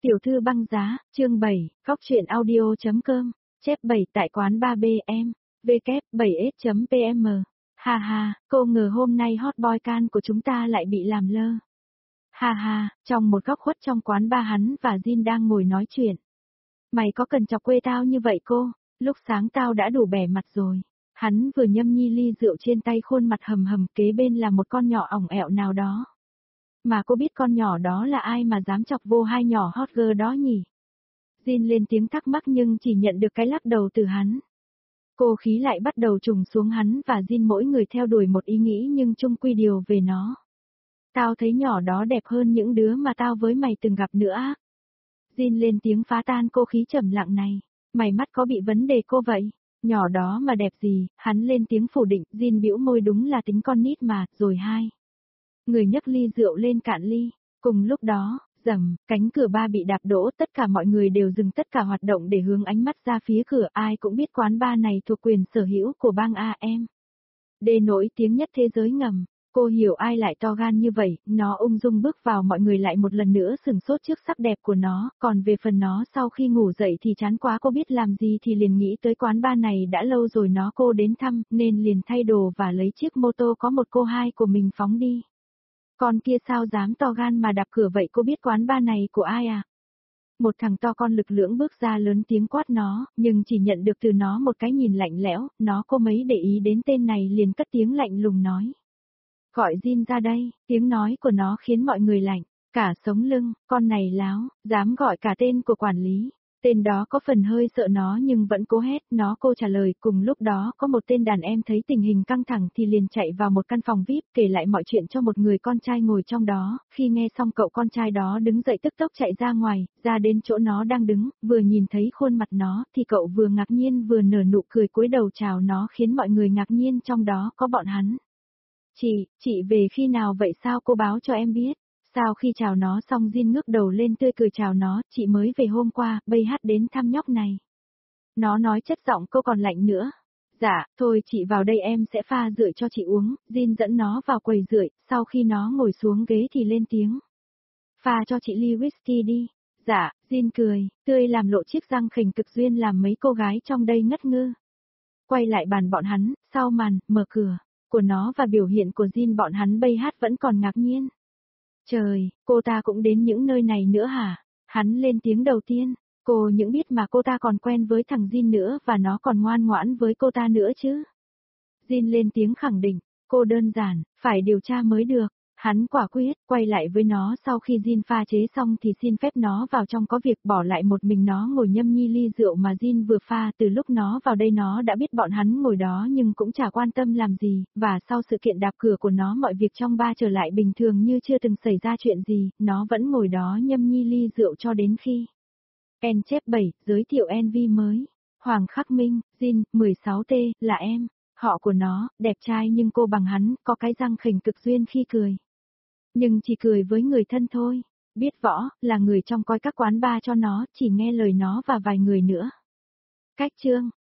Tiểu thư băng giá, chương 7, góc truyện audio.com, chép 7 tại quán 3BM, w7s.pm. Ha ha, cô ngờ hôm nay hot boy can của chúng ta lại bị làm lơ. Ha ha, trong một góc khuất trong quán ba hắn và Jin đang ngồi nói chuyện. Mày có cần chọc quê tao như vậy cô, lúc sáng tao đã đủ bẻ mặt rồi. Hắn vừa nhâm nhi ly rượu trên tay khuôn mặt hầm hầm, kế bên là một con nhỏ ỏng ẹo nào đó. Mà cô biết con nhỏ đó là ai mà dám chọc vô hai nhỏ hot girl đó nhỉ? Jin lên tiếng thắc mắc nhưng chỉ nhận được cái lắc đầu từ hắn. Cô khí lại bắt đầu trùng xuống hắn và Jin, mỗi người theo đuổi một ý nghĩ nhưng chung quy điều về nó. Tao thấy nhỏ đó đẹp hơn những đứa mà tao với mày từng gặp nữa á. Jin lên tiếng phá tan cô khí trầm lặng này. Mày mắt có bị vấn đề cô vậy? Nhỏ đó mà đẹp gì? Hắn lên tiếng phủ định. Jin bĩu môi, đúng là tính con nít mà. Rồi hai người nhấc ly rượu lên cạn ly. Cùng lúc đó, rầm, cánh cửa ba bị đạp đổ, tất cả mọi người đều dừng tất cả hoạt động để hướng ánh mắt ra phía cửa. Ai cũng biết quán bar này thuộc quyền sở hữu của bang AM. Đê nổi tiếng nhất thế giới ngầm. Cô hiểu ai lại to gan như vậy, nó ung dung bước vào, mọi người lại một lần nữa sửng sốt trước sắc đẹp của nó, còn về phần nó sau khi ngủ dậy thì chán quá, cô biết làm gì thì liền nghĩ tới quán bar này đã lâu rồi cô đến thăm, nên liền thay đồ và lấy chiếc mô tô có một cô hai của mình phóng đi. Con kia sao dám to gan mà đạp cửa vậy, cô biết quán bar này của ai à? Một thằng to con lực lưỡng bước ra lớn tiếng quát nó, nhưng chỉ nhận được từ nó một cái nhìn lạnh lẽo, cô mấy để ý đến tên này liền cất tiếng lạnh lùng nói. Gọi Jin ra đây, tiếng nói của nó khiến mọi người lạnh, cả sống lưng, con này láo, dám gọi cả tên của quản lý. Tên đó có phần hơi sợ nó nhưng vẫn cố hét, cô trả lời. Cùng lúc đó có một tên đàn em thấy tình hình căng thẳng thì liền chạy vào một căn phòng VIP kể lại mọi chuyện cho một người con trai ngồi trong đó. Khi nghe xong, cậu con trai đó đứng dậy tức tốc chạy ra ngoài, ra đến chỗ nó đang đứng, vừa nhìn thấy khuôn mặt nó thì cậu vừa ngạc nhiên vừa nở nụ cười, cúi đầu chào nó khiến mọi người ngạc nhiên, trong đó có bọn hắn. Chị về khi nào vậy, sao cô báo cho em biết? Sau khi chào nó xong, Jin ngước đầu lên tươi cười chào nó, chị mới về hôm qua, bây hát đến thăm nhóc này. Nó nói chất giọng cô còn lạnh nữa. Dạ, thôi chị vào đây em sẽ pha rượu cho chị uống. Jin dẫn nó vào quầy rượu, sau khi nó ngồi xuống ghế thì lên tiếng. Pha cho chị ly whisky đi. Dạ, Jin cười, tươi làm lộ chiếc răng khỉnh cực duyên làm mấy cô gái trong đây ngất ngư. Quay lại bàn bọn hắn, sau màn, mở cửa của nó và biểu hiện của Jin, bọn hắn bây hát vẫn còn ngạc nhiên. Trời, cô ta cũng đến những nơi này nữa hả? Hắn lên tiếng đầu tiên, cô những biết mà cô ta còn quen với thằng Jin nữa và nó còn ngoan ngoãn với cô ta nữa chứ? Jin lên tiếng khẳng định, cô đơn giản, phải điều tra mới được. Hắn quả quyết, quay lại với nó sau khi Jin pha chế xong thì xin phép nó vào trong có việc, bỏ lại một mình nó ngồi nhâm nhi ly rượu mà Jin vừa pha. Từ lúc nó vào đây nó đã biết bọn hắn ngồi đó nhưng cũng chả quan tâm làm gì, và sau sự kiện đạp cửa của nó mọi việc trong bar trở lại bình thường như chưa từng xảy ra chuyện gì, nó vẫn ngồi đó nhâm nhi ly rượu cho đến khi. Chép 7, giới thiệu NV mới. Hoàng Khắc Minh, Jin, 16T, là em. Họ của nó, đẹp trai nhưng cô bằng hắn, có cái răng khỉnh cực duyên khi cười. Nhưng chỉ cười với người thân thôi. Biết võ, là người trong coi các quán bar cho nó, chỉ nghe lời nó và vài người nữa. Cách chương.